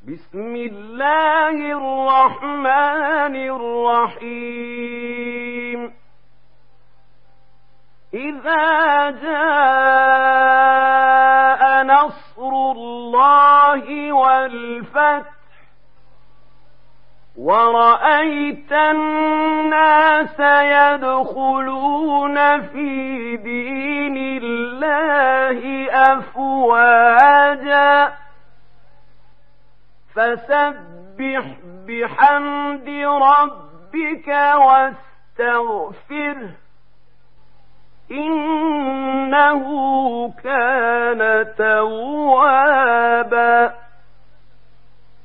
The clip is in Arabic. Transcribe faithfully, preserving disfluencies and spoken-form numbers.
بسم الله الرحمن الرحيم إذا جاء نصر الله والفتح ورأيت الناس يدخلون في دين الله أفواجا فسبح بحمد ربك واستغفره إنه كان توابا